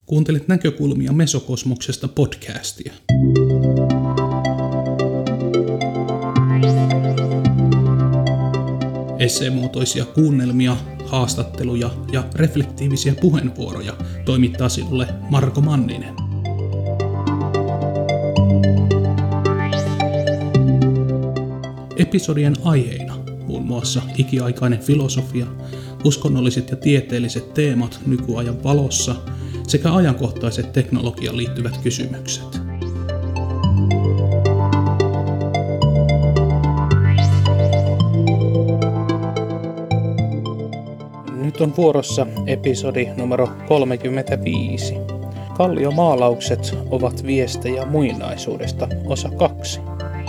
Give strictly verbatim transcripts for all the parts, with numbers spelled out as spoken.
Kuuntelit Näkökulmia Mesokosmoksesta podcastia. Esseemuotoisia kuunnelmia, haastatteluja ja reflektiivisiä puheenvuoroja toimittaa sinulle Marko Manninen. Episodien aiheina muun muassa ikiaikainen filosofia, uskonnolliset ja tieteelliset teemat nykyajan valossa sekä ajankohtaiset teknologiaan liittyvät kysymykset. Nyt on vuorossa episodi numero kolmekymmentäviisi. Kalliomaalaukset ovat viestejä muinaisuudesta, osa kaksi.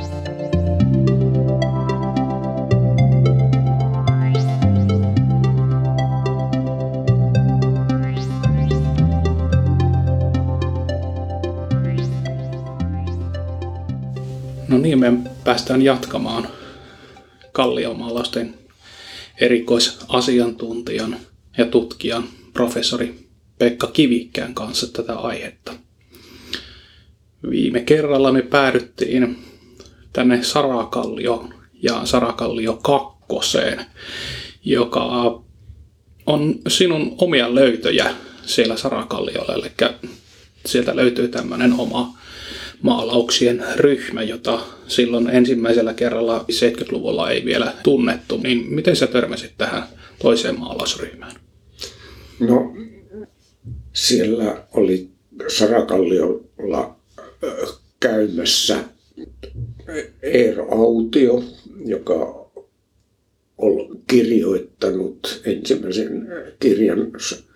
No niin, me päästään jatkamaan kalliomaalausten erikoisasiantuntijan ja tutkijan professori Pekka Kivikkään kanssa tätä aihetta. Viime kerralla me päädyttiin tänne Sarakallioon ja Sarakallio kakkoseen, joka on sinun omia löytöjä siellä Sarakalliolla. Eli sieltä löytyy tämmöinen oma maalauksien ryhmä, jota silloin ensimmäisellä kerralla seitsemänkymmentäluvulla ei vielä tunnettu. Niin miten sä törmäsit tähän toiseen maalausryhmään? No, siellä oli Sarakalliolla käymässä Eero Autio, joka on kirjoittanut ensimmäisen kirjan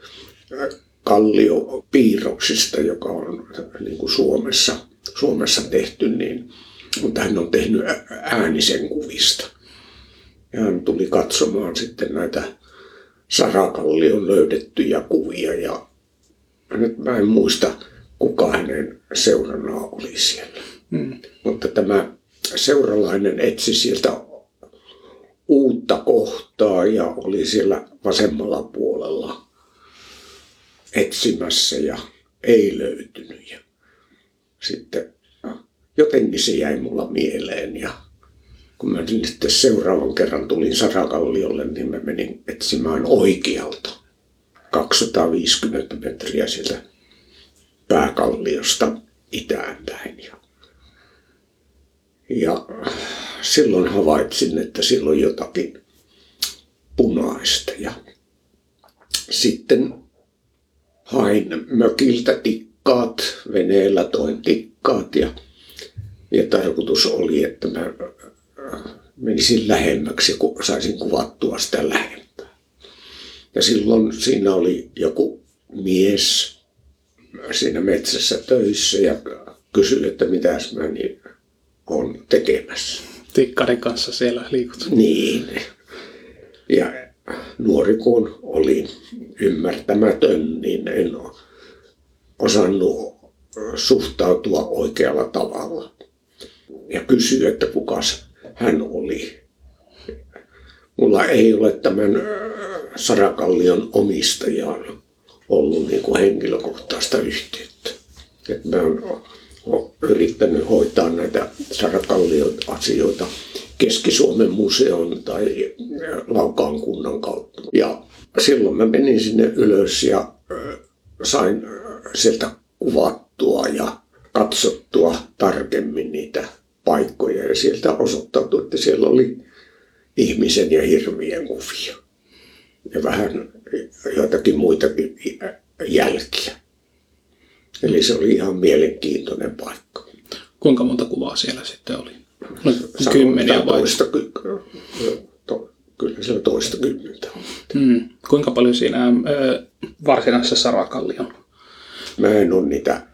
kalliopiirroksista, joka on niin kuin Suomessa, Suomessa tehty, niin, mutta hän on tehnyt äänisen kuvista. Ja hän tuli katsomaan sitten näitä Sarakallion löydettyjä kuvia ja nyt mä en muista, kuka hänen seurana oli siellä. Hmm. Mutta tämä seuralainen etsi sieltä uutta kohtaa ja oli siellä vasemmalla puolella etsimässä ja ei löytynyt. Ja sitten jotenkin se jäi mulla mieleen ja kun mä sitten seuraavan kerran tulin Sarakalliolle, niin mä menin etsimään oikealta kaksisataaviisikymmentä metriä sieltä pääkalliosta itäänpäin. Ja, ja silloin havaitsin, että siellä on jotakin punaista ja sitten hain mökiltä tikkaat, veneellä toin tikkaat ja, ja tarkoitus oli, että mä menisin lähemmäksi, kun saisin kuvattua sitä lähempää. Ja silloin siinä oli joku mies siinä metsässä töissä ja kysyi, että mitäs mä niin olen tekemässä. Tikkaiden kanssa siellä liikut. Niin. Ja nuori kun olin ymmärtämätön, niin en osannut suhtautua oikealla tavalla. Ja kysyi, että kukas hän oli. Mulla ei ole tämän Sarakallion omistajaan ollut niin kuin henkilökohtaista yhteyttä. Et mä oon yrittänyt hoitaa näitä Sarakallion asioita Keski-Suomen museon tai Laukaan kunnan kautta. Ja silloin mä menin sinne ylös ja sain sieltä kuvattua ja katsottua tarkemmin niitä paikkoja. Ja sieltä osoittautui, että siellä oli ihmisen ja hirvien kuvia. Ja vähän joitakin muitakin jälkiä. Eli se oli ihan mielenkiintoinen paikka. Kuinka monta kuvaa siellä sitten oli? Kymmeniä vai? Toista, to, kyllä siellä toista kymmentä. Hmm. Kuinka paljon siinä äh, varsinaisessa Sarakallion? Mä en ole niitä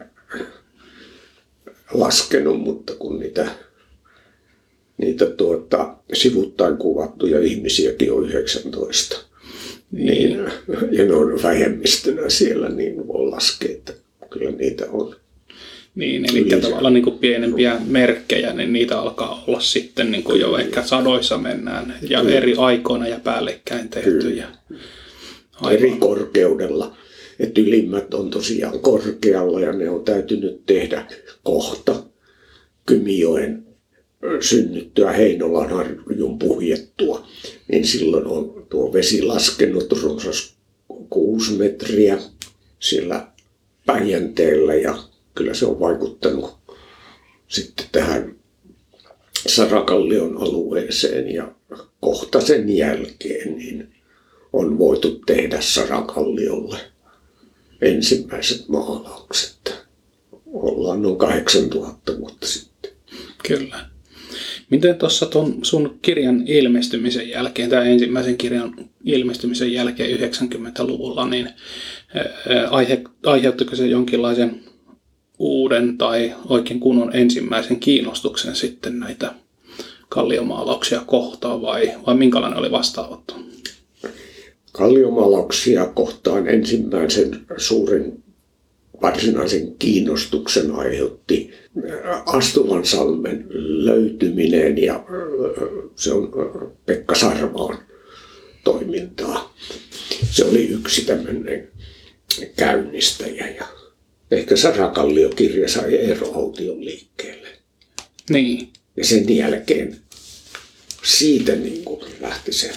laskenut, mutta kun niitä, niitä tuota, sivuttain kuvattuja ihmisiäkin on yhdeksäntoista. Niin. Niin, ja ne on vähemmistönä siellä, niin voi laskea, että kyllä niitä on. Niin, eli Lisä. tavallaan niin kuin pienempiä merkkejä, niin niitä alkaa olla sitten niin kuin jo ehkä sadoissa mennään ja kyllä. eri aikoina ja päällekkäin tehtyjä. Eri korkeudella. että ylimmät on tosiaan korkealla ja ne on täytynyt tehdä kohta Kymijoen synnyttyä Heinolan harjun puhjettua. Niin silloin on tuo vesi laskenut runsas kuusi metriä siellä Päijänteellä ja kyllä se on vaikuttanut sitten tähän Sarakallion alueeseen ja kohta sen jälkeen niin on voitu tehdä Sarakalliolle ensimmäiset maalaukset. Ollaan noin kahdeksantuhatta vuotta sitten. Kyllä. Miten tuossa tuon sun kirjan ilmestymisen jälkeen, tämän ensimmäisen kirjan ilmestymisen jälkeen yhdeksänkymmentäluvulla, niin aihe, aiheuttiko se jonkinlaisen uuden tai oikein kunnon ensimmäisen kiinnostuksen sitten näitä kalliomaalauksia kohtaan vai, vai minkälainen oli vastaanotto? Kalliomaalauksia kohtaan ensimmäisen suuren varsinaisen kiinnostuksen aiheutti Astuvansalmen löytyminen ja se on Pekka Sarvaan toimintaa. Se oli yksi tämmöinen käynnistäjä ja ehkä Sarakallio-kirja sai Eero Aution liikkeelle. Niin. Ja sen jälkeen siitä niin kuin lähti se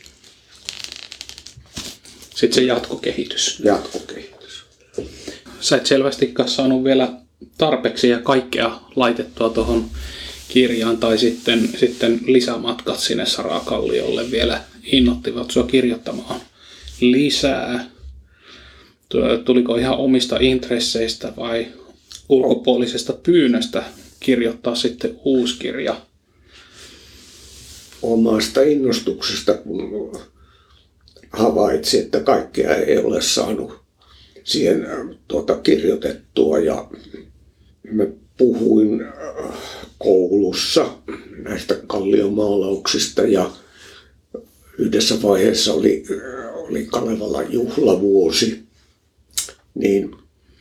sitten se jatkokehitys. jatkokehitys. Sä et selvästikaan saanut vielä tarpeeksi ja kaikkea laitettua tuohon kirjaan tai sitten, sitten lisämatkat sinne Sarakalliolle vielä innoittivat sua kirjoittamaan lisää. Tuliko ihan omista intresseistä vai ulkopuolisesta pyynnöstä kirjoittaa sitten uusi kirja? Omasta innostuksesta, kun havaitsi, että kaikkea ei ole saanut siihen tuota, kirjoitettua. Ja mä puhuin koulussa näistä kalliomaalauksista ja yhdessä vaiheessa oli, oli Kalevalan juhlavuosi, niin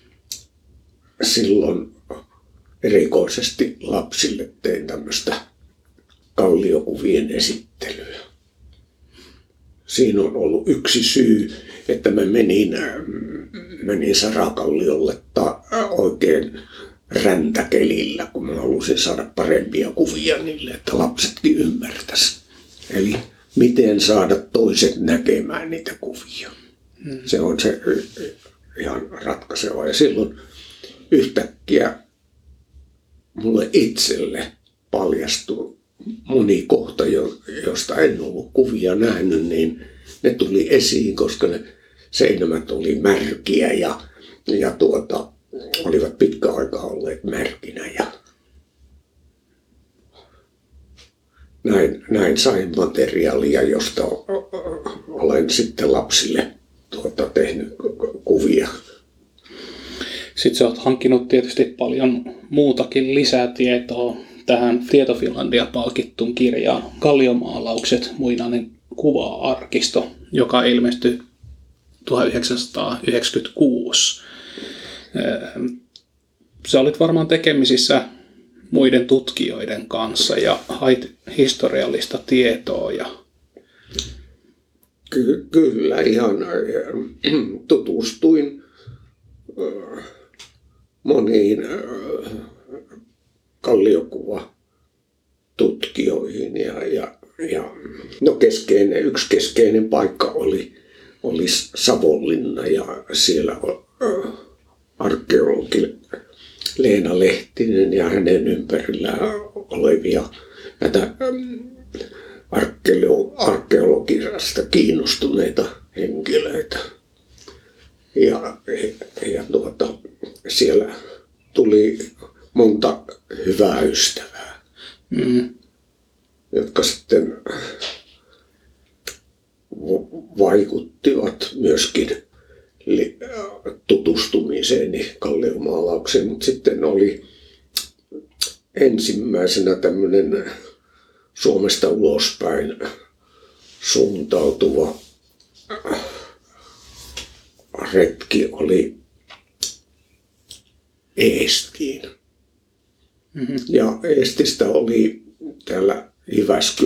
silloin erikoisesti lapsille tein tämmöistä kalliokuvien esittelyä. Siinä on ollut yksi syy, että mä menin, menin Sarakalliolle ta, oikein räntäkelillä, kun mä halusin saada parempia kuvia niille, että lapsetkin ymmärtäisi. Eli miten saada toiset näkemään niitä kuvia. Hmm. Se on se ihan ratkaiseva. Ja silloin yhtäkkiä mulle itselle paljastui moni kohta, josta en ollut kuvia nähnyt, niin ne tuli esiin, koska ne seinämät oli märkiä ja, ja tuota, olivat pitkä aikaa olleet märkinä. Ja näin, näin sain materiaalia, josta olen sitten lapsille tuota, tehnyt kuvia. Sitten sä oot hankkinut tietysti paljon muutakin lisätietoa tähän Tieto Finlandia palkittuun kirjaan Kalliomaalaukset, muinainen kuva-arkisto, joka ilmestyi tuhatyhdeksänsataayhdeksänkymmentäkuusi. Sä olit varmaan tekemisissä muiden tutkijoiden kanssa ja hait historiallista tietoa. Ja Ky- kyllä, ihan tutustuin moniin kalliokuvatutkijoihin ja, ja, ja no keskeinen, yksi keskeinen paikka oli, oli Savonlinna ja siellä arkeologi Leena Lehtinen ja hänen ympärillään olevia näitä arkeologiasta kiinnostuneita henkilöitä. Ja, ja tuota, siellä tuli monta hyvää ystävää, mm. jotka sitten vaikuttivat myöskin tutustumiseeni kalliomaalaukseen, mutta sitten oli ensimmäisenä tämmöinen Suomesta ulospäin suuntautuva retki oli Eestiin. Mm-hmm. Ja Eestistä oli täällä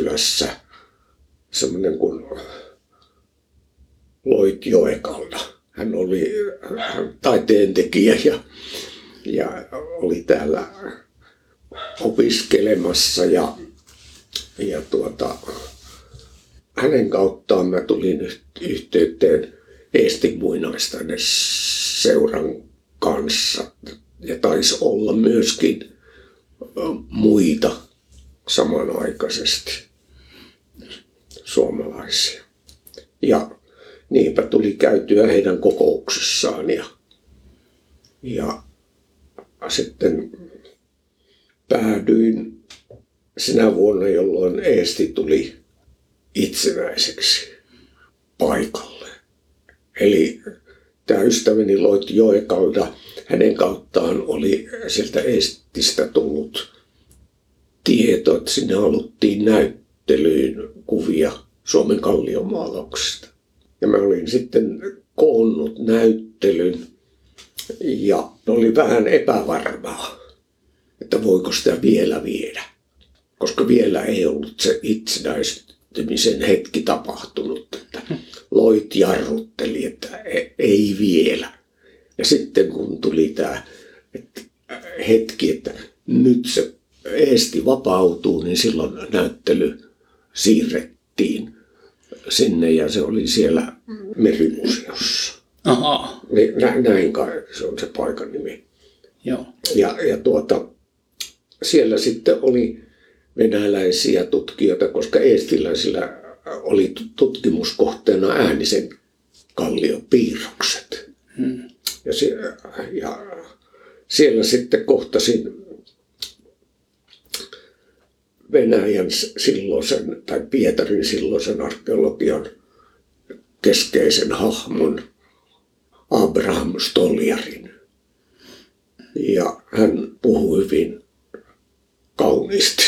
Jyväskylässä semmoinen kuin Loitjoekalta hän oli taiteentekijä ja, ja oli täällä opiskelemassa ja, ja tuota, hänen kauttaan mä tulin yhteyteen Eesti muinaistaiden seuran kanssa ja taisi olla myöskin muita samanaikaisesti suomalaisia. Ja niinpä tuli käytyä heidän kokouksessaan ja, ja sitten päädyin sinä vuonna, jolloin Eesti tuli itsenäiseksi paikalle. Eli tämä ystäväni Loitti Joekalda, hänen kauttaan oli sieltä Eestistä tullut tieto, että sinne haluttiin näyttelyyn kuvia Suomen kalliomaalauksista. Ja mä olin sitten koonnut näyttelyn ja oli vähän epävarmaa, että voiko sitä vielä viedä, koska vielä ei ollut se itsenäistymisen hetki tapahtunut, että Loit jarrutteli, että ei vielä. Ja sitten kun tuli tämä hetki, että nyt se Eesti vapautuu, niin silloin näyttely siirrettiin sinne ja se oli siellä Merimuseossa. Aha. Näin kai se on se paikan nimi. Joo. Ja, ja tuota, siellä sitten oli venäläisiä tutkijoita, koska eestiläisillä oli tutkimuskohteena Äänisen kalliopiirrokset. Hmm. Ja, se, ja siellä sitten kohtasin Venäjän silloisen tai Pietarin silloisen arkeologian keskeisen hahmon Abraham Stoljarin. Ja hän puhui hyvin kauniisti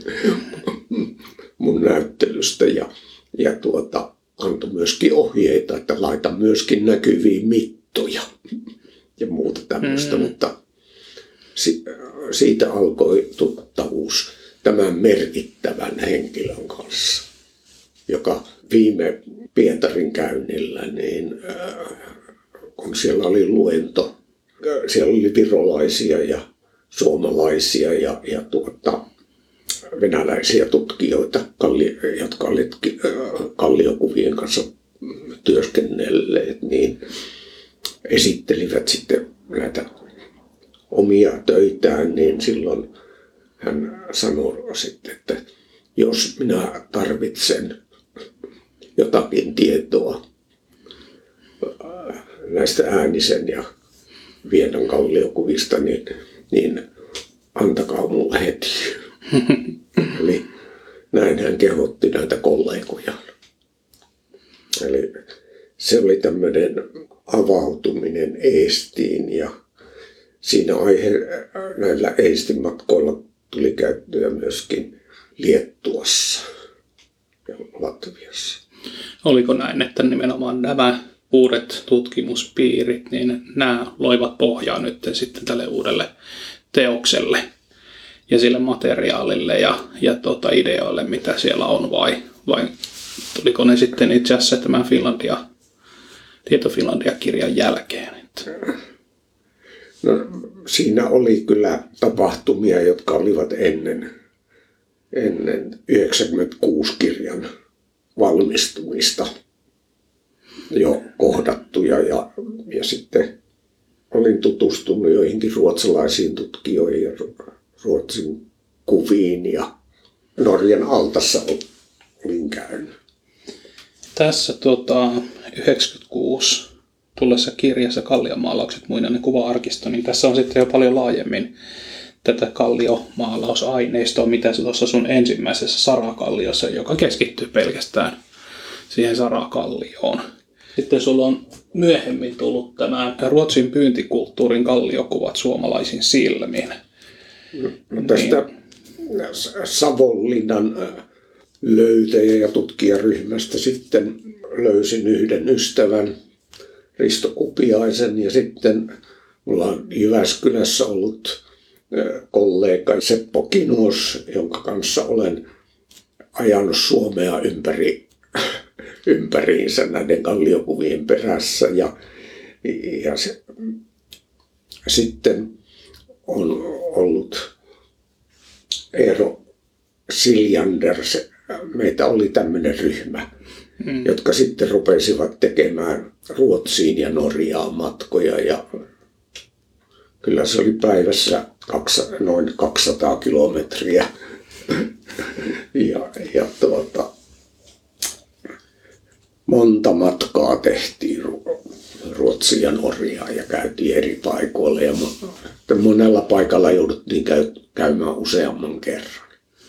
mun näyttelystä ja, ja tuota, antoi myöskin ohjeita, että laita myöskin näkyviin mittoja ja muuta tämmöistä, mm. mutta si, siitä alkoi tuttavuus tämän merkittävän henkilön kanssa, joka viime Pietarin käynnillä, niin äh, kun siellä oli luento, siellä oli virolaisia ja suomalaisia ja, ja tuota, venäläisiä tutkijoita, kalli, jotka olivat kalliokuvien kanssa työskennelleet, niin esittelivät sitten näitä omia töitään, niin silloin hän sanoi sitten, että jos minä tarvitsen jotakin tietoa näistä Äänisen ja Vienan kalliokuvista, niin, niin antakaa mulle heti. Eli näin hän kehotti näitä kollegojaan. Eli se oli tämmöinen avautuminen Eestiin ja siinä aihe, näillä Eestin matkoilla tuli käyttöä myöskin Liettuassa ja Latviassa. Oliko näin, että nimenomaan nämä uudet tutkimuspiirit, niin nämä loivat pohjaa nyt sitten tälle uudelle teokselle ja sille materiaalille ja, ja tuota ideoille, mitä siellä on, vai, vai tuliko ne sitten itse asiassa tämän Finlandia, Tieto Finlandia-kirjan jälkeen? No, siinä oli kyllä tapahtumia, jotka olivat ennen, ennen yhdeksänkymmentäkuusi kirjan valmistumista jo kohdattuja ja, ja sitten olin tutustunut joihinkin ruotsalaisiin tutkijoihin ja Ruotsin kuviin ja Norjan Altassa olin käynyt. Tässä tuota, yhdeksänkymmentäkuusi tullessa kirjassa Kalliomaalaukset muinainen kuva-arkisto, niin tässä on sitten jo paljon laajemmin tätä kalliomaalausaineista, mitä se tuossa sun ensimmäisessä sarakalliossa, joka keskittyy pelkästään siihen sarakallioon. Sitten sulla on myöhemmin tullut tämä Ruotsin pyyntikulttuurin kalliokuvat suomalaisin silmin. No tästä niin. Savonlinnan löytäjä- ja tutkijaryhmästä sitten löysin yhden ystävän, Risto Kupiaisen, ja sitten mulla on Jyväskylässä ollut kollega Seppo Kinuos, jonka kanssa olen ajanut Suomea ympäri, ympäriinsä näiden kalliokuvien perässä. Ja, Ja se, sitten on ollut Eero Siljander, se, meitä oli tämmöinen ryhmä, mm. jotka sitten rupesivat tekemään Ruotsiin ja Norjaan matkoja. Ja kyllä se oli päivässä kaksi, noin kaksisataa kilometriä. ja, ja tuota, monta matkaa tehtiin Ruotsiin ja Norjaan ja käytiin eri paikoilla. Ja monella paikalla jouduttiin käy, käymään useamman kerran.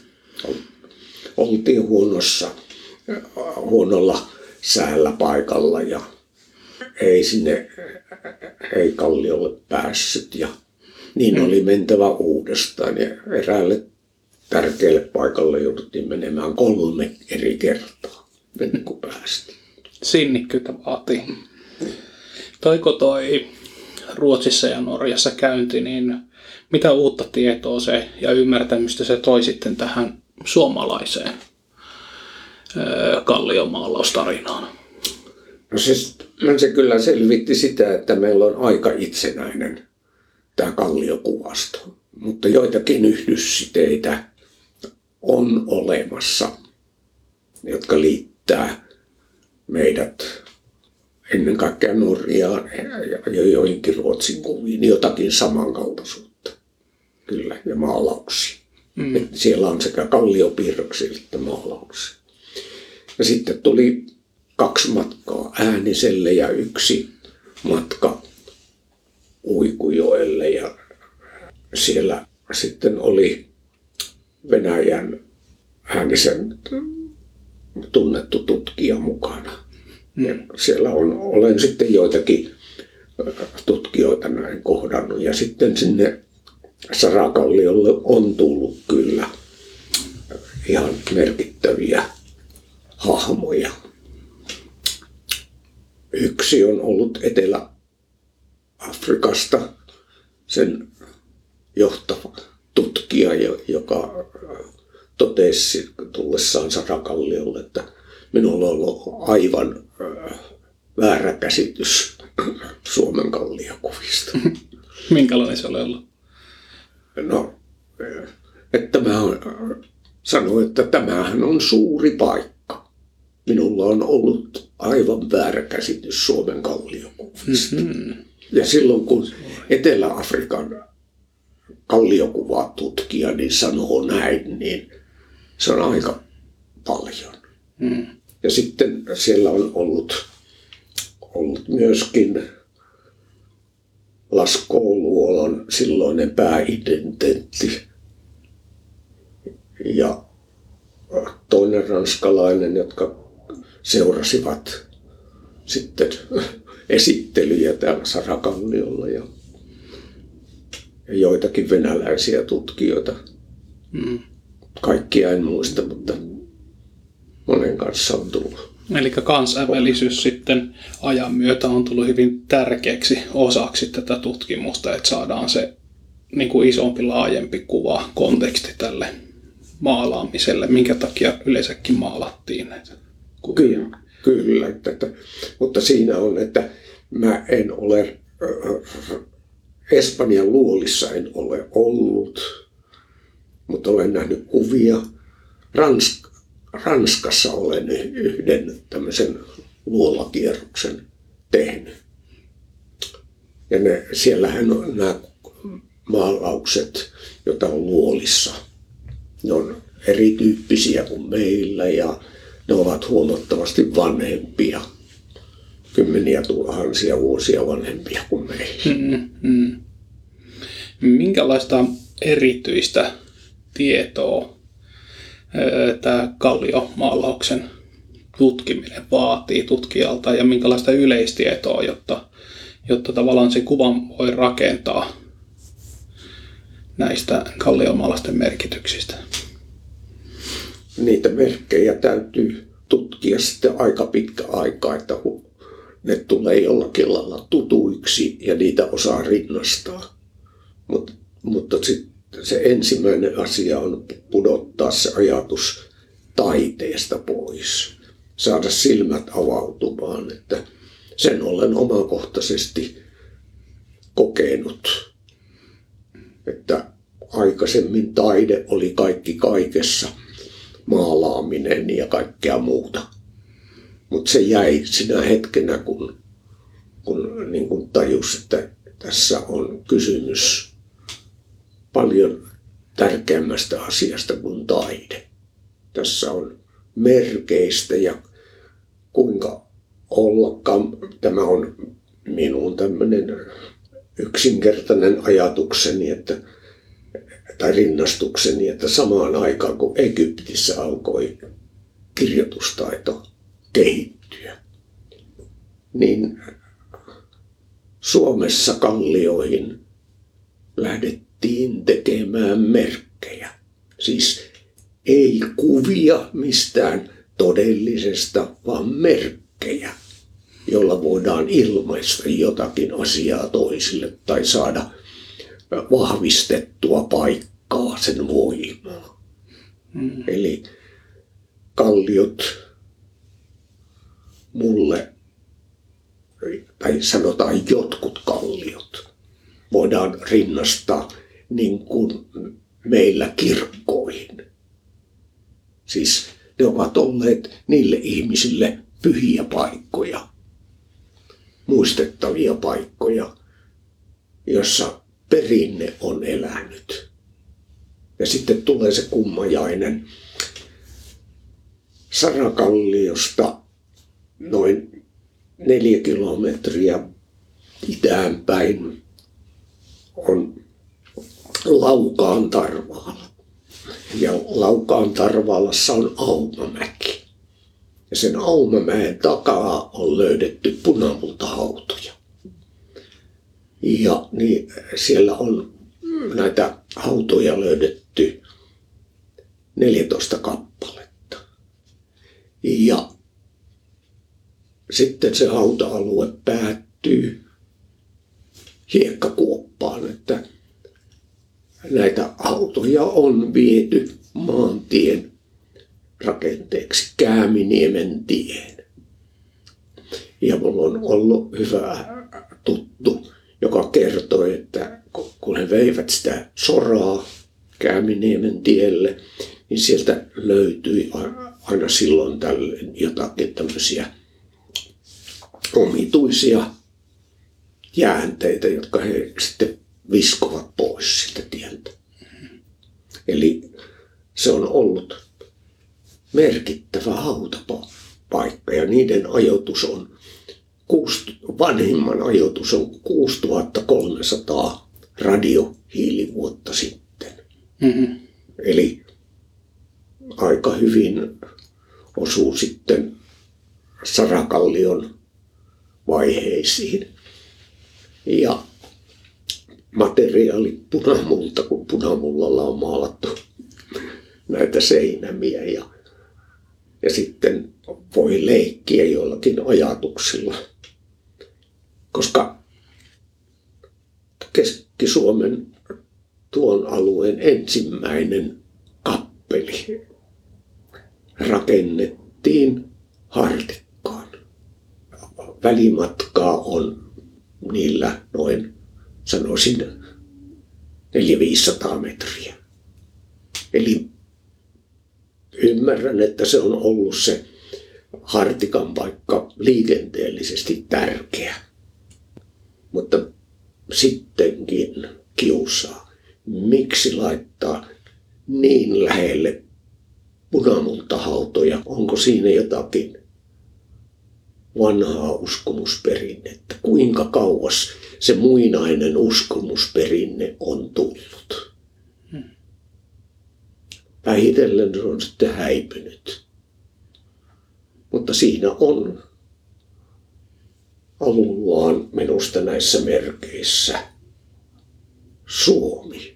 Oltiin huonossa, huonolla säällä paikalla ja ei sinne, ei kalliolle päässyt. Ja niin oli mentävä uudestaan ja eräälle tärkeälle paikalle jouduttiin menemään kolme eri kertaa ennen kuin päästiin. Sinnikkyyttä vaatii. Toiko toi Ruotsissa ja Norjassa käynti, niin mitä uutta tietoa se ja ymmärtämystä se toi sitten tähän suomalaiseen kalliomaalaus-tarinaan? No siis, se kyllä selvitti sitä, että meillä on aika itsenäinen tämä kalliokuvasto, mutta joitakin yhdyssiteitä on olemassa, jotka liittää meidät ennen kaikkea Norjaan ja joihinkin Ruotsin kuviin, jotakin samankaltaisuutta. Kyllä, ja maalauksia. Mm. Siellä on sekä kalliopiirroksia että maalauksia. Ja sitten tuli kaksi matkaa Ääniselle ja yksi matka Uikujoelle. Ja siellä sitten oli Venäjän Äänisen tunnettu tutkija mukana. Ja siellä on, olen sitten joitakin tutkijoita näin kohdannut. Ja sitten sinne Sarakalliolle on tullut kyllä ihan merkittäviä hahmoja. Yksi on ollut Etelä-Afrikasta sen johtava tutkija, joka totesi tullessaan Sarakalliolle, että minulla on ollut aivan väärä käsitys Suomen kalliokuvista. Minkälainen se oli ollut? No, että mä sanoin, että tämähän on suuri paikka. Minulla on ollut aivan väärä käsitys Suomen kalliokuvista. Mm-hmm. Ja silloin kun Etelä-Afrikan kalliokuvatutkija niin sanoo näin, niin se on aika paljon. Mm. Ja sitten siellä on ollut, ollut myöskin Laskouluolon silloinen pääidententti ja toinen ranskalainen, jotka seurasivat sitten esittelyjä täällä Sarakalliolla ja, ja joitakin venäläisiä tutkijoita. Mm. Kaikkia en muista, mutta monen kanssa on tullut. Eli kansainvälisyys sitten ajan myötä on tullut hyvin tärkeäksi osaksi tätä tutkimusta, että saadaan se niin kuin isompi, laajempi kuva, konteksti tälle maalaamiselle, minkä takia yleensäkin maalattiin näitä kuvia. Kyllä, kyllä että, että, mutta siinä on, että mä en ole, äh, Espanjan luolissa en ole ollut, mutta olen nähnyt kuvia. Ransk, Ranskassa olen yhden tämmöisen luolakierroksen tehnyt. Ja ne, siellähän on nämä maalaukset, joita on luolissa. Ne on erityyppisiä kuin meillä ja ne ovat huomattavasti vanhempia. Kymmeniä tuhansia vuosia vanhempia kuin meillä. Mm-hmm. Minkälaista erityistä tietoa tämä kalliomaalauksen tutkiminen vaatii tutkijalta ja minkälaista yleistietoa, jotta, jotta tavallaan se kuvan voi rakentaa näistä kalliomaalausten merkityksistä? Niitä merkkejä täytyy tutkia sitten aika pitkä aika, että ne tulee jollakin lailla tutuiksi ja niitä osaa rinnastaa. Mut, mutta sitten se ensimmäinen asia on pudottaa se ajatus taiteesta pois. Saada silmät avautumaan, että sen olen omakohtaisesti kokenut, että aikaisemmin taide oli kaikki kaikessa, maalaaminen ja kaikkea muuta. Mutta se jäi sinä hetkenä, kun, kun niin kun tajus, että tässä on kysymys paljon tärkeämmästä asiasta kuin taide. Tässä on merkeistä ja kuinka ollakaan, tämä on minun tämmöinen yksinkertainen ajatukseni, että, tai rinnastukseni, että samaan aikaan kun Egyptissä alkoi kirjoitustaito kehittyä, niin Suomessa kallioihin lähdettiin tekemään merkkejä. Siis ei kuvia mistään todellisesta, vaan merkkejä, jolla voidaan ilmaista jotakin asiaa toisille tai saada vahvistettua paikkaa, sen voimaa. Mm. Eli kalliot mulle, tai sanotaan jotkut kalliot, voidaan rinnastaa niin kuin meillä kirkkoihin. Siis ne ovat olleet niille ihmisille pyhiä paikkoja, muistettavia paikkoja, jossa perinne on elänyt. Ja sitten tulee se kummajainen. Sarakalliosta noin neljä kilometriä itään päin on Laukaan Tarvaala. Ja Laukaan Tarvaalassa on Aumamäki. Ja sen Aumamäen takaa on löydetty punamultahautoja. Ja niin siellä on näitä hautoja löydetty neljätoista kappaletta. Ja sitten se hauta-alue päättyy hiekkakuoppaan, että näitä hautoja on viety maantien rakenteeksi Kääminiemen tien. Ja mulla on ollut hyvä tuttu, joka kertoi, että kun he veivät sitä soraa Kääminiemen tielle, niin sieltä löytyi aina silloin tällöin jotakin tämmöisiä omituisia jäänteitä, jotka he sitten viskovat pois sitä tieltä. Eli se on ollut merkittävä hautapaikka ja niiden ajoitus on, vanhimman ajoitus on kuusituhattakolmesataa radiohiilivuotta sitten. Mm-hmm. Eli aika hyvin osuu sitten Sarakallion vaiheisiin. Ja materiaali punamulta, kun punamullalla on maalattu näitä seinämiä ja, ja sitten voi leikkiä joillakin ajatuksilla. Koska Keski-Suomen tuon alueen ensimmäinen kappeli rakennettiin Hartikkaan. Välimatkaa on niillä noin, sanoisin, neljäsataa viisisataa metriä. Eli ymmärrän, että se on ollut se Hartikan paikka liikenteellisesti tärkeä. Mutta sittenkin kiusaa. Miksi laittaa niin lähelle punamultahautoja? Onko siinä jotakin vanhaa uskomusperinnettä? Kuinka kauas se muinainen uskomusperinne on tullut? Vähitellen se on sitten häipynyt. Mutta siinä on alullaan minusta näissä merkeissä Suomi.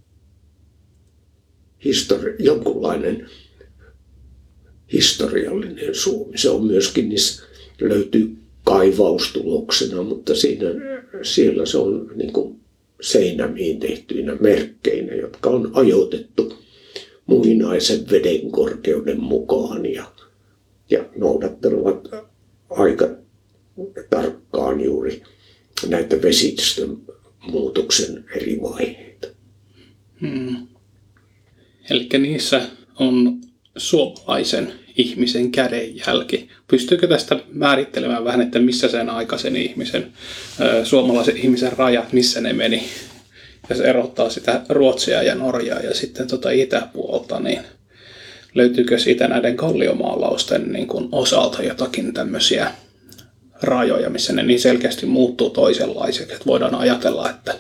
Histori- jonkunlainen historiallinen Suomi. Se on myöskin, niissä löytyy kaivaustuloksena, mutta siinä, siellä se on niin kuin seinämiin tehtyinä merkkeinä, jotka on ajoitettu muinaisen veden korkeuden mukaan ja, ja noudattelevat aika tarkkaan juuri näitä vesistön muutoksen eri vaiheita. Hmm. Eli niissä on suomalaisen ihmisen kädenjälki. Pystyykö tästä määrittelemään vähän, että missä sen aikaisen ihmisen, suomalaisen ihmisen rajat, missä ne meni? Ja se erottaa sitä Ruotsia ja Norjaa ja sitten tuota itäpuolta, niin löytyykö siitä näiden kalliomaalausten niin kuin osalta jotakin tämmöisiä rajoja, missä ne niin selkeästi muuttuu toisenlaiseksi, että voidaan ajatella, että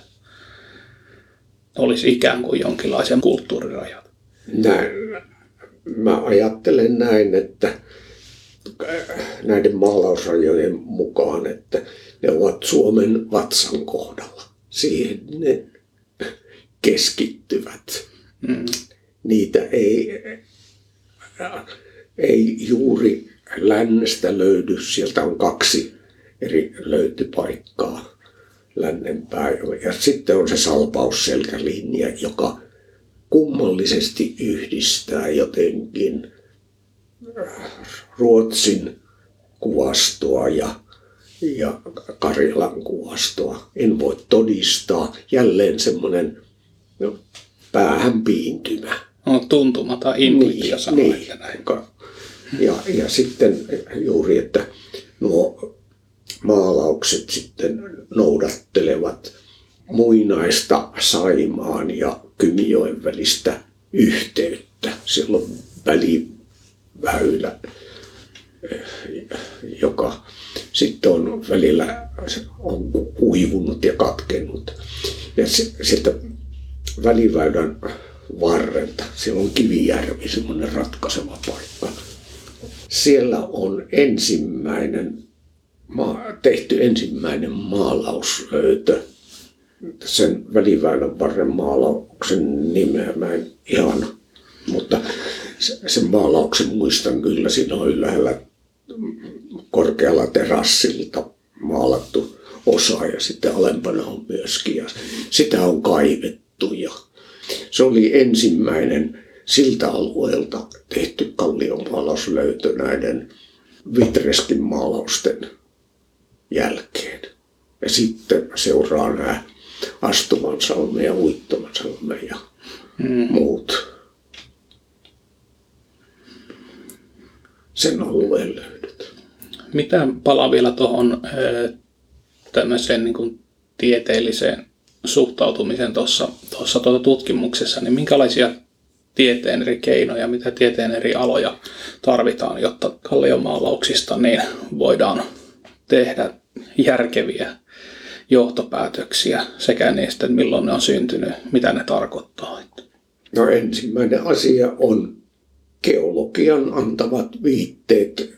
olisi ikään kuin jonkinlaisia kulttuurirajat? Näin. Mä ajattelen näin, että näiden maalausrajojen mukaan, että ne ovat Suomen vatsan kohdalla. Siihen ne keskittyvät. Mm. Niitä ei, ei juuri lännestä löydy. Sieltä on kaksi eri löytypaikkaa lännenpäin. Ja sitten on se salpausselkälinja, joka kummallisesti yhdistää jotenkin Ruotsin kuvastoa ja, ja Karjalan kuvastoa. En voi todistaa. Jälleen semmoinen no, päähän piintymä. On tuntuma tai intuitio sanoa, niin, että näin. Ja, ja sitten juuri, että nuo maalaukset sitten noudattelevat muinaista Saimaan ja Kymijoen välistä yhteyttä. Siellä on väliväylä, joka sitten on välillä on kuivunut ja katkennut. Ja sieltä väliväylän varrelta, siellä on Kivijärvi, semmoinen ratkaiseva paikka. Siellä on ensimmäinen, tehty ensimmäinen maalauslöytö. Sen väliväylän varren maalauksen nimeä mä en ihan, mutta sen maalauksen muistan kyllä, siinä on ylhäällä korkealla terassilta maalattu osa ja sitten alempana on myöskin ja sitä on kaivettu ja se oli ensimmäinen siltä alueelta tehty kalliomaalauslöytö näiden Vitreskin maalausten jälkeen. Ja sitten seuraa nämä Astumansalme ja Uittomansalme ja mm. muut sen alueen löydöt. Mitä palaa vielä tuohon tämmöiseen niin kuin tieteelliseen suhtautumiseen tuossa tuota tutkimuksessa, niin minkälaisia tieteen eri keinoja, mitä tieteen eri aloja tarvitaan, jotta kalliomaalauksista niin voidaan tehdä järkeviä johtopäätöksiä sekä niistä, että milloin ne on syntynyt, mitä ne tarkoittaa? No ensimmäinen asia on geologian antavat viitteet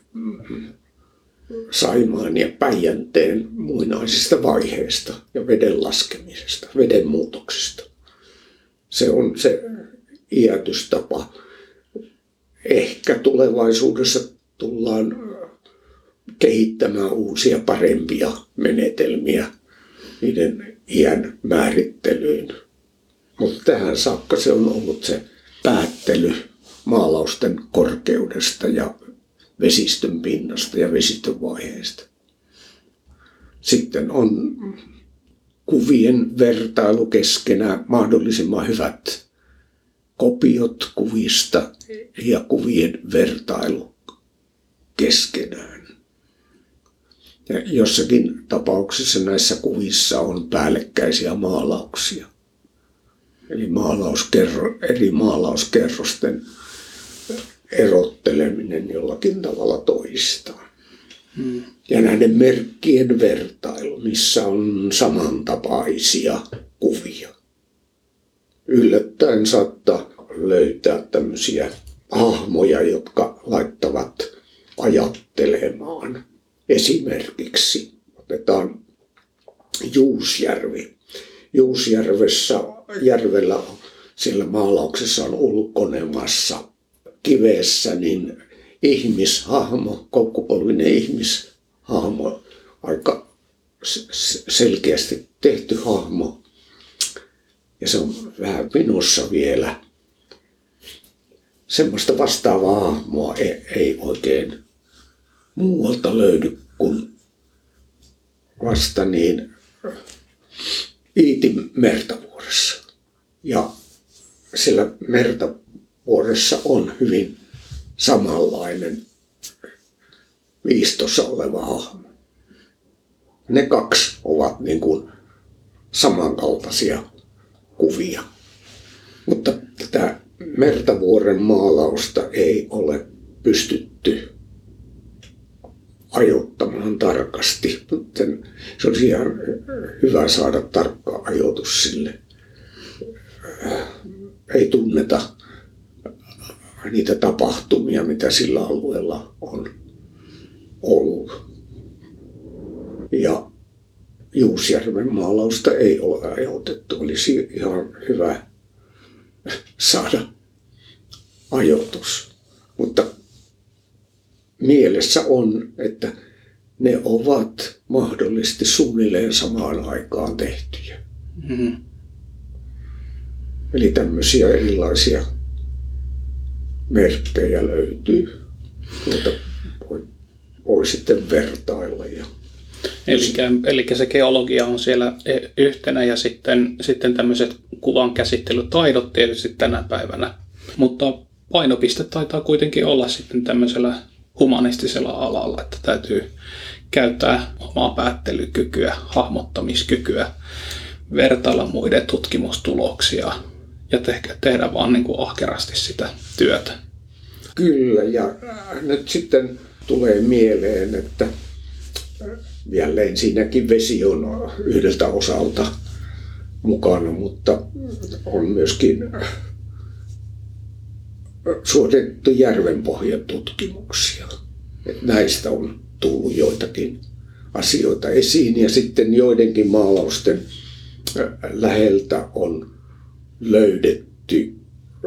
Saimaan ja Päijänteen muinaisista vaiheista ja veden laskemisesta, veden muutoksista. Se on se iätystapa. Ehkä tulevaisuudessa tullaan kehittämään uusia parempia menetelmiä niiden iän määrittelyyn. Mutta tähän saakka se on ollut se päättely maalausten korkeudesta ja vesistön pinnasta ja vesistön vaiheesta. Sitten on kuvien vertailu keskenään, mahdollisimman hyvät kopiot kuvista ja kuvien vertailu keskenään. Ja jossakin tapauksessa näissä kuvissa on päällekkäisiä maalauksia. Eli maalauskerro, eri maalauskerrosten erotteleminen jollakin tavalla toistaan. Hmm. Ja näiden merkkien vertailu, missä on samantapaisia kuvia. Yllättäen saattaa löytää tämmöisiä hahmoja, jotka laittavat ajattelemaan. Esimerkiksi otetaan Juusjärvi. Juusjärvessä järvellä siellä maalauksessa on ulkonemassa kivessä niin ihmishahmo, koukkupolvinen ihmishahmo, aika selkeästi tehty hahmo. Ja se on vähän vinossa vielä. Semmoista vastaavaa hahmoa ei, ei oikein muualta löydy kuin vasta niin Iitin Mertavuoressa. Ja siellä Mertavuoressa on hyvin samanlainen viistossa oleva hahmo. Ne kaksi ovat niin kuin samankaltaisia kuvia. Mutta tätä Mertavuoren maalausta ei ole pystytty ajoittamaan tarkasti. Se olisi ihan hyvä saada tarkka ajoitus sille. Ei tunneta niitä tapahtumia, mitä sillä alueella on ollut. Ja Juusjärven maalausta ei ole ajoitettu. Olisi ihan hyvä saada ajoitus. Mutta mielessä on, että ne ovat mahdollisesti suunnilleen samaan aikaan tehtyjä. Mm-hmm. Eli tämmöisiä erilaisia merkkejä löytyy, joita voi, voi sitten vertailla. Ja Eli, eli se geologia on siellä yhtenä ja sitten, sitten tämmöiset kuvan käsittelytaidot tietysti tänä päivänä. Mutta painopiste taitaa kuitenkin olla sitten tämmöisellä humanistisella alalla, että täytyy käyttää omaa päättelykykyä, hahmottamiskykyä, vertailla muiden tutkimustuloksia ja te- tehdä vaan niin kuin ahkerasti sitä työtä. Kyllä, ja nyt sitten tulee mieleen, että jälleen siinäkin vesi on yhdeltä osalta mukana, mutta on myöskin suoritettu järvenpohjan tutkimuksia. Näistä on tullut joitakin asioita esiin ja sitten joidenkin maalausten läheltä on löydetty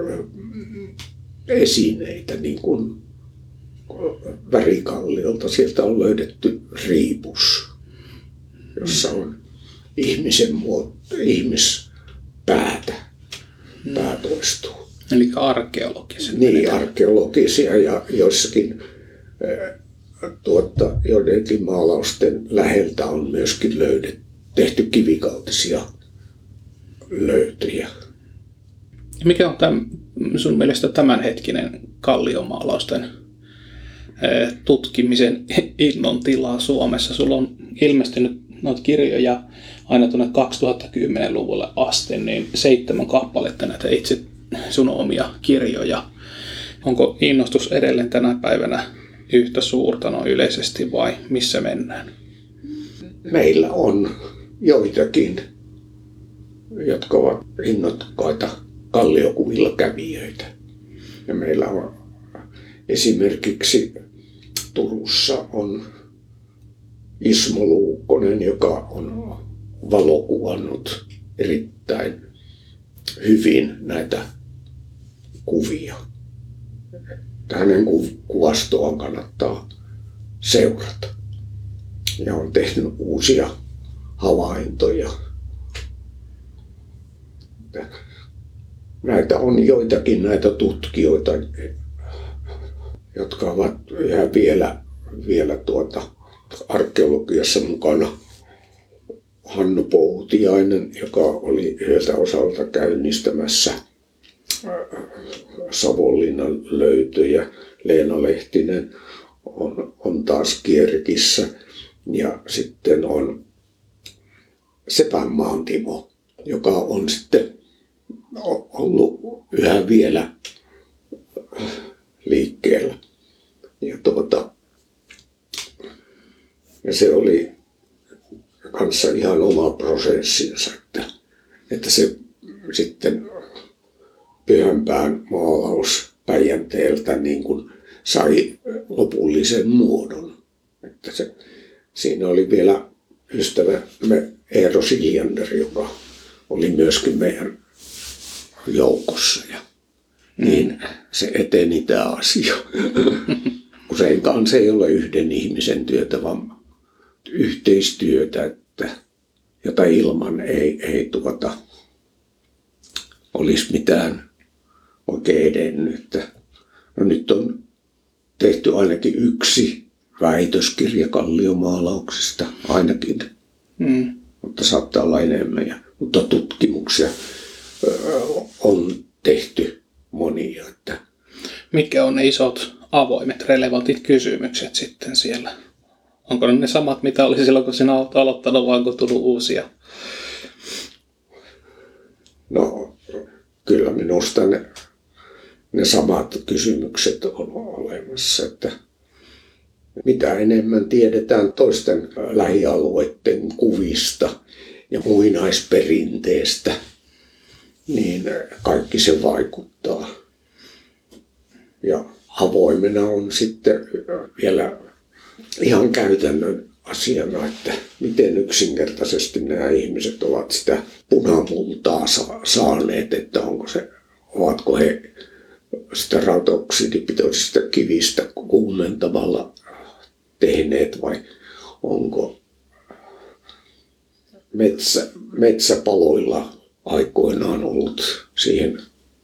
esineitä niin kuin värikalliolta. Sieltä on löydetty riipus, jossa on ihmisen muoto, ihmispäätä, pää toistuu. Eli arkeologisia. Niin, arkeologisia ja joissakin tuota, joidenkin maalausten läheltä on myöskin löydetty, tehty kivikautisia löytöjä. Mikä on tämän, sun mielestä tämänhetkinen kalliomaalausten tutkimisen innon tilaa Suomessa? Sulla on ilmestynyt noita kirjoja aina tuonne kaksituhattakymmenluvulle asti, niin seitsemän kappaletta näitä itse sun omia kirjoja. Onko innostus edelleen tänä päivänä yhtä suurta noin yleisesti vai missä mennään? Meillä on joitakin, jotka ovat innokkaita kalliokuvilla kävijöitä. Ja meillä on esimerkiksi Turussa on Ismo Luukkonen, joka on valokuvannut erittäin hyvin näitä kuvia. Hänen kuvastoaan kannattaa seurata. Ja on tehnyt uusia havaintoja. Näitä on joitakin näitä tutkijoita, jotka ovat yhä vielä, vielä tuota arkeologiassa mukana. Hannu Poutiainen, joka oli yhdeltä osalta käynnistämässä Savonlinnan löytöjä. Leena Lehtinen on, on taas Kierkissä. Ja sitten on Sepänmaan Timo, joka on sitten ollut yhä vielä liikkeellä. Ja, tuota, ja se oli kanssa ihan oma prosessinsa, että, että se sitten Pyhänpään maalaus Päijänteeltä niin kuin sai lopullisen muodon. Että se, siinä oli vielä ystävämme Eero Siljander, joka oli myöskin meidän joukossa. Ja niin se eteni tämä asia. Useinkaan se ei ole yhden ihmisen työtä, vaan yhteistyötä, että, jota ilman ei, ei tuota, olisi mitään oikein edennyt. No nyt on tehty ainakin yksi väitöskirja kalliomaalauksista, ainakin Mm. Mutta saattaa olla enemmän. Ja, mutta tutkimuksia ö, on tehty monia. Että Mitkä on ne isot avoimet, relevantit kysymykset sitten siellä? Onko ne ne samat, mitä oli silloin, kun sinä olet aloittanut, vai onko tullut uusia? No, kyllä minusta ne, ne samat kysymykset on olemassa, että mitä enemmän tiedetään toisten lähialueiden kuvista ja muinaisperinteestä, niin kaikki se vaikuttaa. Ja avoimena on sitten vielä ihan käytännön asiana, että miten yksinkertaisesti nämä ihmiset ovat sitä punamultaa saaneet, että onko se, ovatko he sitä rautaoksidipitoisista kivistä kuumentamalla tehneet vai onko metsä, metsäpaloilla aikoinaan ollut siihen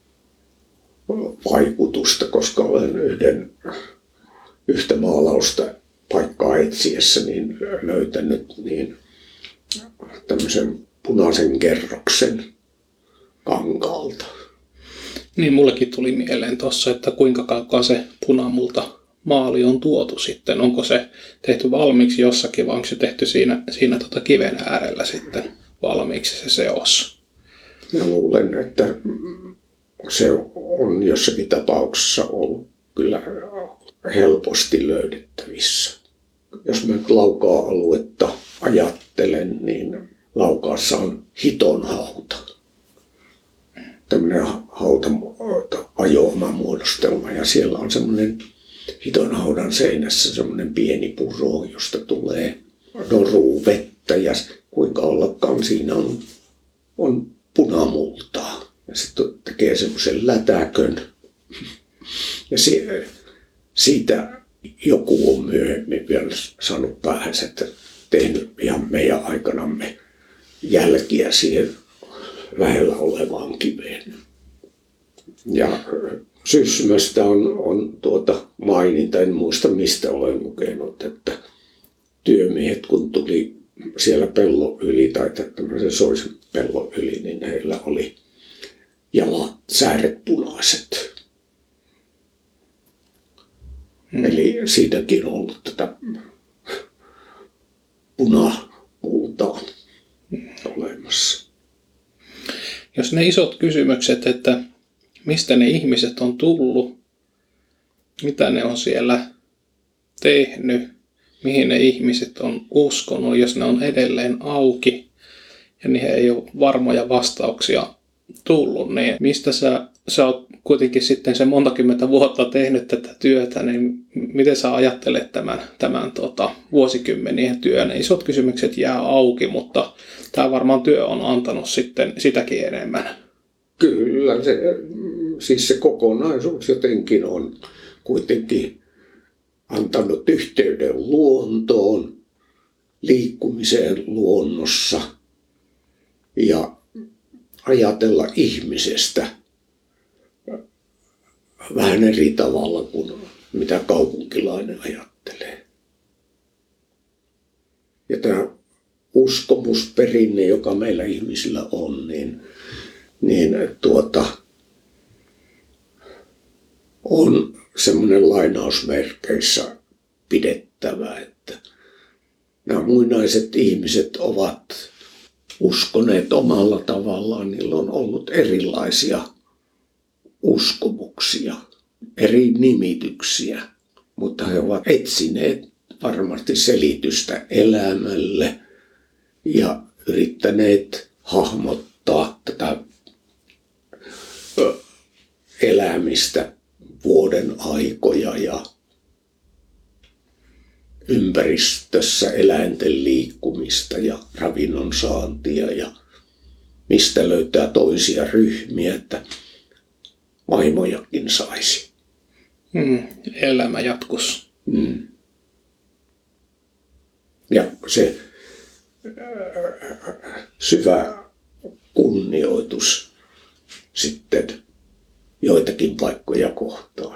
vaikutusta, koska olen yhden yhtä maalausta paikkaa etsiessä niin löytänyt niin tämmöisen punaisen kerroksen kankaalta. Niin mullekin tuli mieleen tuossa, että kuinka kaukaa se punamulta maali on tuotu sitten. Onko se tehty valmiiksi jossakin vai onko se tehty siinä, siinä tota kiven äärellä sitten valmiiksi se seos? Mä luulen, että se on jossakin tapauksessa ollut kyllä helposti löydettävissä. Jos mä nyt Laukaa-aluetta ajattelen, niin Laukaassa on hitonhauta. Tämmöinen hauta ajooma muodostelma ja siellä on semmoinen hitonhaudan seinässä semmoinen pieni puro, josta tulee noruu vettä ja kuinka ollakaan siinä on, on punamultaa. Ja sitten tekee semmoisen lätäkön. Ja se, siitä joku on myöhemmin vielä saanut päähänsä, että tehnyt ihan meidän aikanamme jälkiä siihen lähellä olevaan kiveen. Ja Sysmästä on, on tuota maininta, en muista mistä olen lukenut, että työmiehet kun tuli siellä pellon yli tai tämmöisen soisen pellon yli, niin heillä oli jalat, sääret punaiset. Hmm. Eli siitäkin on ollut tätä punamultaa olemassa. Jos ne isot kysymykset, että mistä ne ihmiset on tullut, mitä ne on siellä tehnyt, mihin ne ihmiset on uskonut, jos ne on edelleen auki ja niihin ei ole varmoja vastauksia tullut, niin mistä sä, sä oot kuitenkin sitten se montakymmentä vuotta tehnyt tätä työtä, niin miten sä ajattelet tämän, tämän tota, vuosikymmenien työn? Ne isot kysymykset jää auki, mutta tämä varmaan työ on antanut sitten sitäkin enemmän. Kyllä, se, siis se kokonaisuus jotenkin on kuitenkin antanut yhteyden luontoon, liikkumiseen luonnossa ja ajatella ihmisestä vähän eri tavalla kuin mitä kaupunkilainen ajattelee. Ja tämä uskomusperinne, joka meillä ihmisillä on, niin, niin tuota, on semmoinen lainausmerkeissä pidettävä, että nämä muinaiset ihmiset ovat uskoneet omalla tavallaan, niillä on ollut erilaisia uskomuksia, eri nimityksiä, mutta he ovat etsineet varmasti selitystä elämälle ja yrittäneet hahmottaa tätä elämistä, vuoden aikoja ja ympäristössä eläinten liikkumista ja ravinnon saantia ja mistä löytää toisia ryhmiä, että vaimojakin saisi. Hmm, elämä jatkus. Hmm. Ja se syvä kunnioitus sitten joitakin paikkoja kohtaan.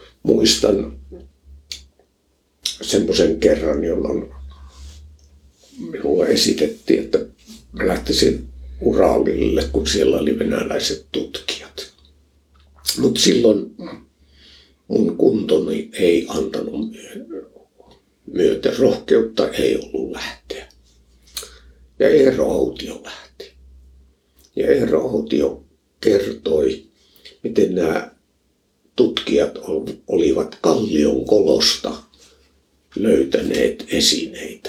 Muistan semmoisen kerran, jolloin minulle esitettiin, että mä lähtisin Uralille, kun siellä oli venäläiset tutkijat. Mutta silloin mun kuntoni ei antanut myötä, rohkeutta ei ollut lähteä. Ja Eero Autio lähti. Ja Eero Autio kertoi, miten nämä tutkijat olivat Kallion kolosta löytäneet esineitä.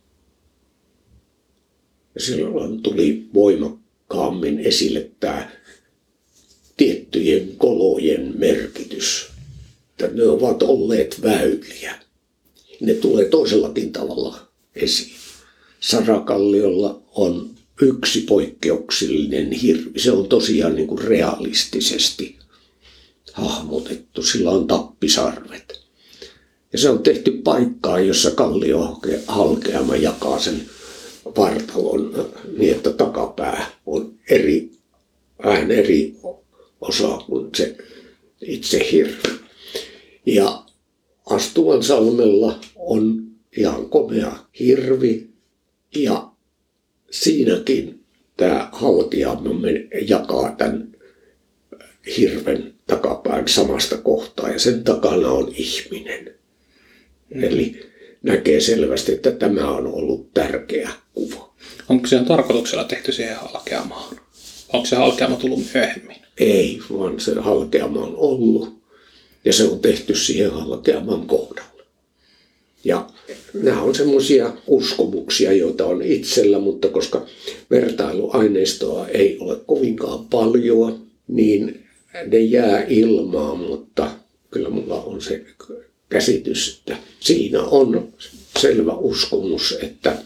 Ja silloin tuli voimakkaammin esille tämä tiettyjen kolojen merkitys. Että ne ovat olleet väyliä. Ne tulee toisellakin tavalla esiin. Sarakalliolla on yksi poikkeuksellinen hirvi. Se on tosiaan niin kuin realistisesti hahmotettu. Sillä on tappisarvet. Ja se on tehty paikkaan, jossa kallio halkeama jakaa sen vartalon niin, että takapää on eri, vähän eri osa kuin se itse hirvi. Ja Astuvansalmella on ihan komea hirvi ja siinäkin tämä haltijaama jakaa tämän hirven takapään samasta kohtaa ja sen takana on ihminen. Mm. Eli näkee selvästi, että tämä on ollut tärkeä kuva. Onko se tarkoituksella tehty siihen halkeamaan? Onko se halkeama tullut myöhemmin? Ei, vaan se halkeama on ollut ja se on tehty siihen halkeaman kohdalle. Ja nämä on semmoisia uskomuksia, joita on itsellä, mutta koska vertailuaineistoa ei ole kovinkaan paljon, niin ne jää ilmaan, mutta kyllä mulla on se käsitys, että siinä on selvä uskomus, että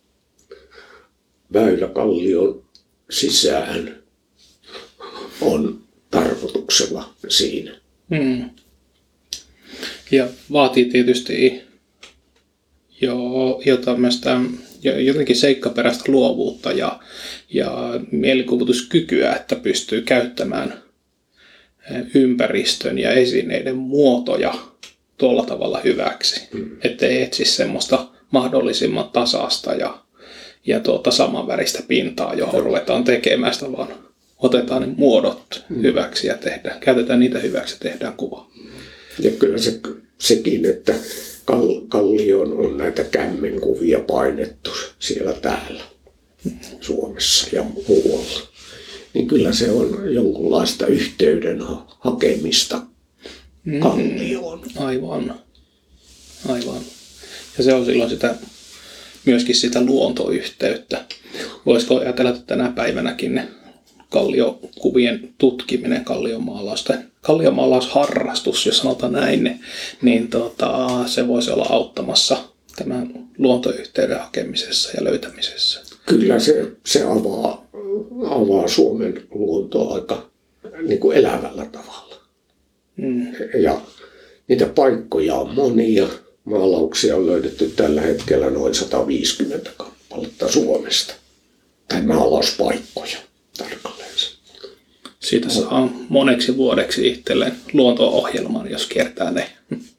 väyläkallion sisään on tarkoituksella siinä. Hmm. Ja vaatii tietysti jo, jo tämmöistä jotenkin seikkaperäistä luovuutta ja, ja mielikuvituskykyä, että pystyy käyttämään ympäristön ja esineiden muotoja tuolla tavalla hyväksi. Hmm. Ettei etsi semmoista mahdollisimman tasasta ja, ja tuota samanväristä pintaa, johon ruvetaan tekemään sitä, vaan otetaan ne muodot hmm. hyväksi ja tehdään, käytetään niitä hyväksi ja tehdään kuva. Ja kyllä se, sekin, että Kallioon on näitä kämmenkuvia painettu siellä täällä Suomessa ja muualla. Niin kyllä se on jonkunlaista yhteyden hakemista Kallioon. Mm, aivan. Aivan. Ja se on silloin sitä, myöskin sitä luontoyhteyttä. Voisiko ajatella, että tänä päivänäkin ne kalliokuvien tutkiminen, kalliomaalausten, kalliomaalausharrastus, jos sanotaan näin, niin tota, se voisi olla auttamassa tämän luontoyhteyden hakemisessa ja löytämisessä. Kyllä se, se avaa, avaa Suomen luontoa aika niin kuin elävällä tavalla. Mm. Ja niitä paikkoja on monia. Maalauksia on löydetty tällä hetkellä noin sata viisikymmentä kappaletta Suomesta. Tai maalauspaikkoja tarkalleen. Siitä saa moneksi vuodeksi itselleen luonto-ohjelman, jos kiertää ne.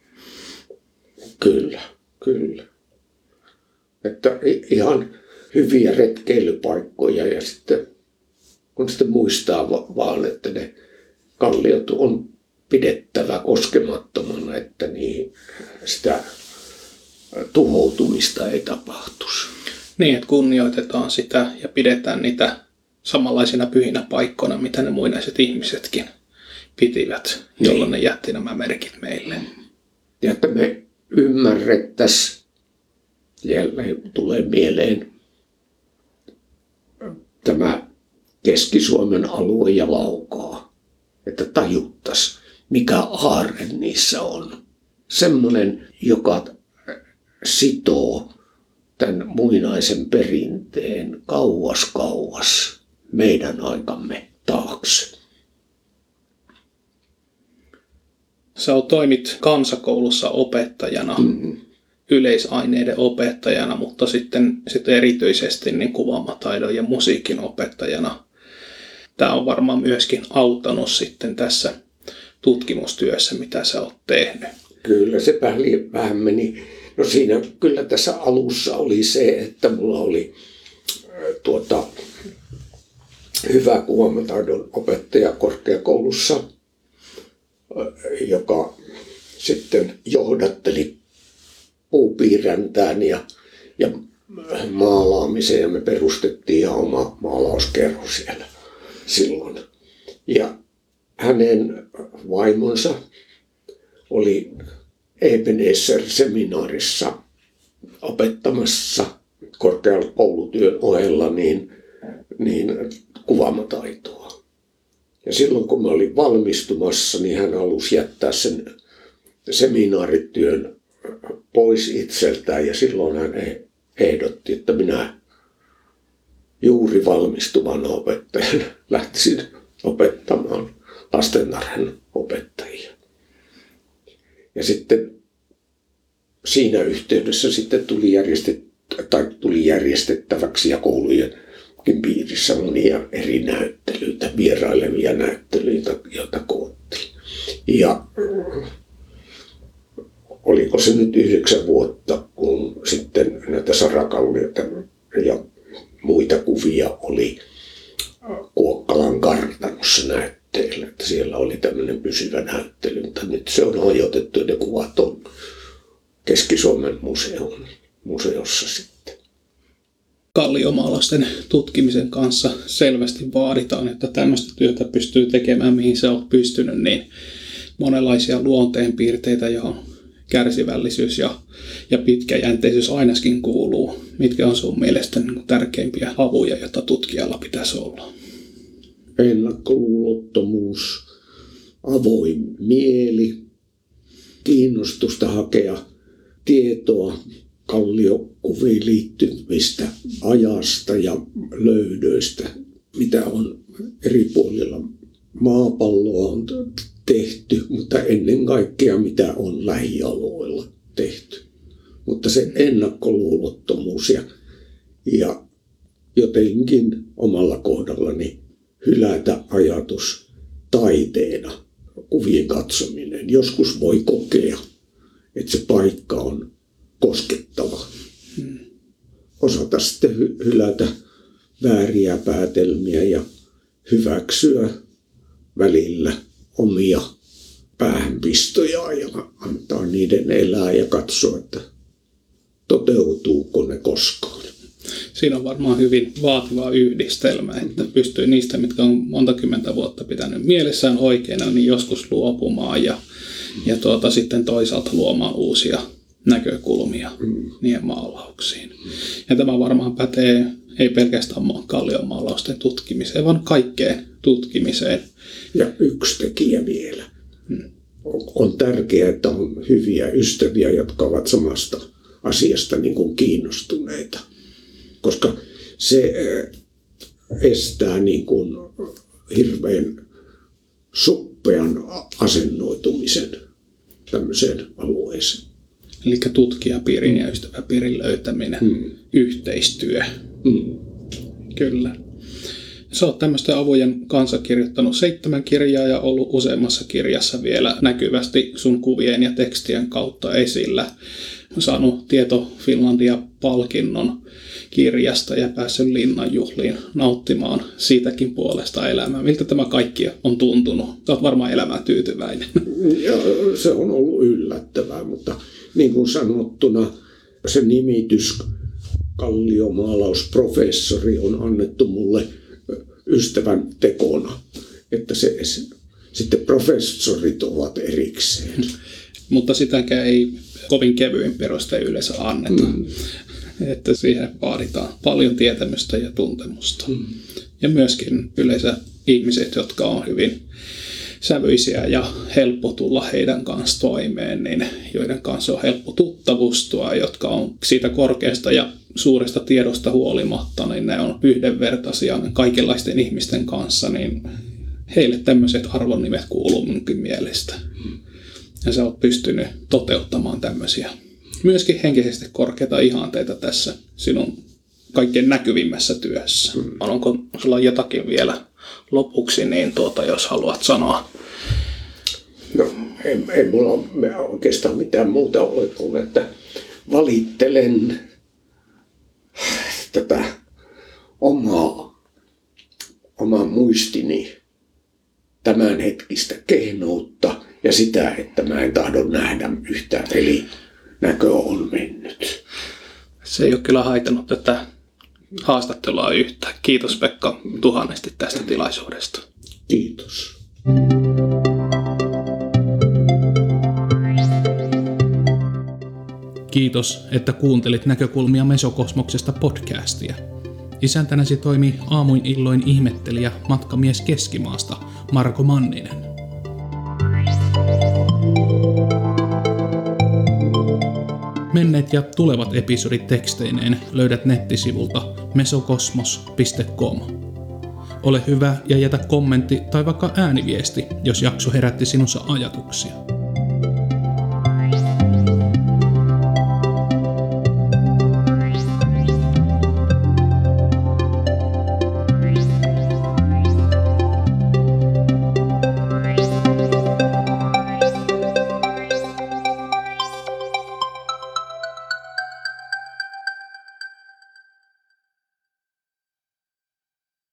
Kyllä, kyllä. Että ihan hyviä retkeilypaikkoja ja sitten kun sitten muistaa vaan, että ne kalliot on pidettävä koskemattomana, että niin sitä tuhoutumista ei tapahtuisi. Niin, että kunnioitetaan sitä ja pidetään niitä samanlaisina pyhinä paikkoina, mitä ne muinaiset ihmisetkin pitivät, jolloin niin ne jätti nämä merkit meille. Ja että me ymmärrettäisiin, jälleen tulee mieleen tämä Keski-Suomen alue ja Laukaa, että tajuttaisiin, mikä aarre niissä on. Semmoinen, joka sitoo tämän muinaisen perinteen kauas kauas meidän aikamme taakse. Sä toimit kansakoulussa opettajana, mm-hmm. yleisaineiden opettajana, mutta sitten, sitten erityisesti niin kuvaamataidon ja musiikin opettajana. Tämä on varmaan myöskin auttanut sitten tässä tutkimustyössä, mitä sä oot tehnyt. Kyllä, se vähän meni No siinä kyllä tässä alussa oli se, että mulla oli tuota, hyvä kuvamataidon opettaja korkeakoulussa, joka sitten johdatteli puupiirräntään ja, ja maalaamiseen, ja me perustettiin ihan oma maalauskerho siellä silloin. Ja hänen vaimonsa oli Ebenezer-seminaarissa opettamassa korkeakoulutyön ohella niin, niin kuvaamataitoa. Ja silloin kun mä olin valmistumassa, niin hän halusi jättää sen seminaarityön pois itseltään, ja silloin hän ehdotti, että minä juuri valmistuvana opettajana lähtisin opettamaan lastentarhan opettajia. Ja sitten siinä yhteydessä sitten tuli, järjestet, tai tuli järjestettäväksi ja koulujenkin piirissä monia eri näyttelyitä, vierailevia näyttelyitä, joita koottiin. Ja oliko se nyt yhdeksän vuotta, kun sitten näitä sarakallioita ja muita kuvia oli Kuokkalan kartanossa näytteillä, että siellä oli tämmöinen pysyvä näyttely, mutta nyt se on hajotettu ja ne kuvat on Keski-Suomen museon, museossa sitten. Kalliomaalausten tutkimisen kanssa selvästi vaaditaan, että tämmöistä työtä pystyy tekemään, mihin sä oot pystynyt, niin monenlaisia luonteenpiirteitä, johon kärsivällisyys ja, ja pitkäjänteisyys ainakin kuuluu. Mitkä on sun mielestä niin tärkeimpiä avuja, joita tutkijalla pitäisi olla? Ennakkoluulottomuus, avoin mieli, kiinnostusta hakea tietoa kalliokuviin liittyvistä ajasta ja löydöistä, mitä on eri puolilla maapalloa on tehty, mutta ennen kaikkea mitä on lähialueilla tehty. Mutta se ennakkoluulottomuus ja, ja jotenkin omalla kohdallani hylätä ajatus taiteena, kuvien katsominen. Joskus voi kokea, että se paikka on koskettava. Hmm. Osata sitten hy- hylätä vääriä päätelmiä ja hyväksyä välillä omia päähänpistoja ja antaa niiden elää ja katsoa, että toteutuuko ne koskaan. Siinä on varmaan hyvin vaativa yhdistelmä, että pystyy niistä, mitkä on monta kymmentä vuotta pitänyt mielessään oikeina, niin joskus luopumaan ja, ja tuota, sitten toisaalta luomaan uusia näkökulmia mm. niiden maalauksiin. Mm. Ja tämä varmaan pätee ei pelkästään kalliomaalausten tutkimiseen, vaan kaikkeen tutkimiseen. Ja yksi tekijä vielä. Hmm. On tärkeää, että on hyviä ystäviä, jotka ovat samasta asiasta niin kuin kiinnostuneita. Koska se estää niin kuin hirveän suppean asennoitumisen tämmöiseen alueeseen. Eli tutkijapiirin ja ystäväpiirin löytäminen, hmm. yhteistyö. Hmm. Kyllä. Sä oot tämmöisten avujen kanssa kirjoittanut seitsemän kirjaa ja ollut useammassa kirjassa vielä näkyvästi sun kuvien ja tekstien kautta esillä. Saanut Tieto Finlandia-palkinnon kirjasta ja päässyt Linnanjuhliin nauttimaan siitäkin puolesta elämää. Miltä tämä kaikki on tuntunut? Sä oot varmaan elämään tyytyväinen. Ja se on ollut yllättävää, mutta niin kuin sanottuna se nimitys kalliomaalausprofessori on annettu mulle ystävän tekona, että se, sitten professorit ovat erikseen. Mutta sitäkään ei kovin kevyin perustein yleensä anneta. Mm. Että siihen vaaditaan paljon tietämystä ja tuntemusta. Mm. Ja myöskin yleensä ihmiset, jotka on hyvin sävyisiä ja helppo tulla heidän kanssa toimeen, niin joiden kanssa on helppo tuttavustua, jotka on siitä korkeasta ja suuresta tiedosta huolimatta, niin ne on yhdenvertaisia kaikenlaisten ihmisten kanssa, niin heille tämmöiset arvonimet kuuluu minunkin mielestä. Ja sä oot pystynyt toteuttamaan tämmöisiä myöskin henkisesti korkeita ihanteita tässä sinun kaikkein näkyvimmässä työssä. Mm. Onko sulla jotakin vielä lopuksi, niin tuota, jos haluat sanoa? No, ei, ei mulla ole oikeastaan mitään muuta ole kuin, että valittelen tätä omaa, omaa muistini tämänhetkistä kehnoutta ja sitä, että mä en tahdo nähdä yhtään, eli näkö on mennyt. Se ei ole kyllä haitannut tätä haastattelua yhtään. Kiitos Pekka tuhannesti tästä tilaisuudesta. Kiitos. Kiitos, että kuuntelit Näkökulmia Mesokosmoksesta podcastia. Isäntänäsi toimi aamuin illoin ihmettelijä matkamies Keskimaasta Marko Manninen. Menneet ja tulevat episodit teksteineen löydät nettisivulta mesokosmos piste com. Ole hyvä ja jätä kommentti tai vaikka ääniviesti, jos jakso herätti sinussa ajatuksia.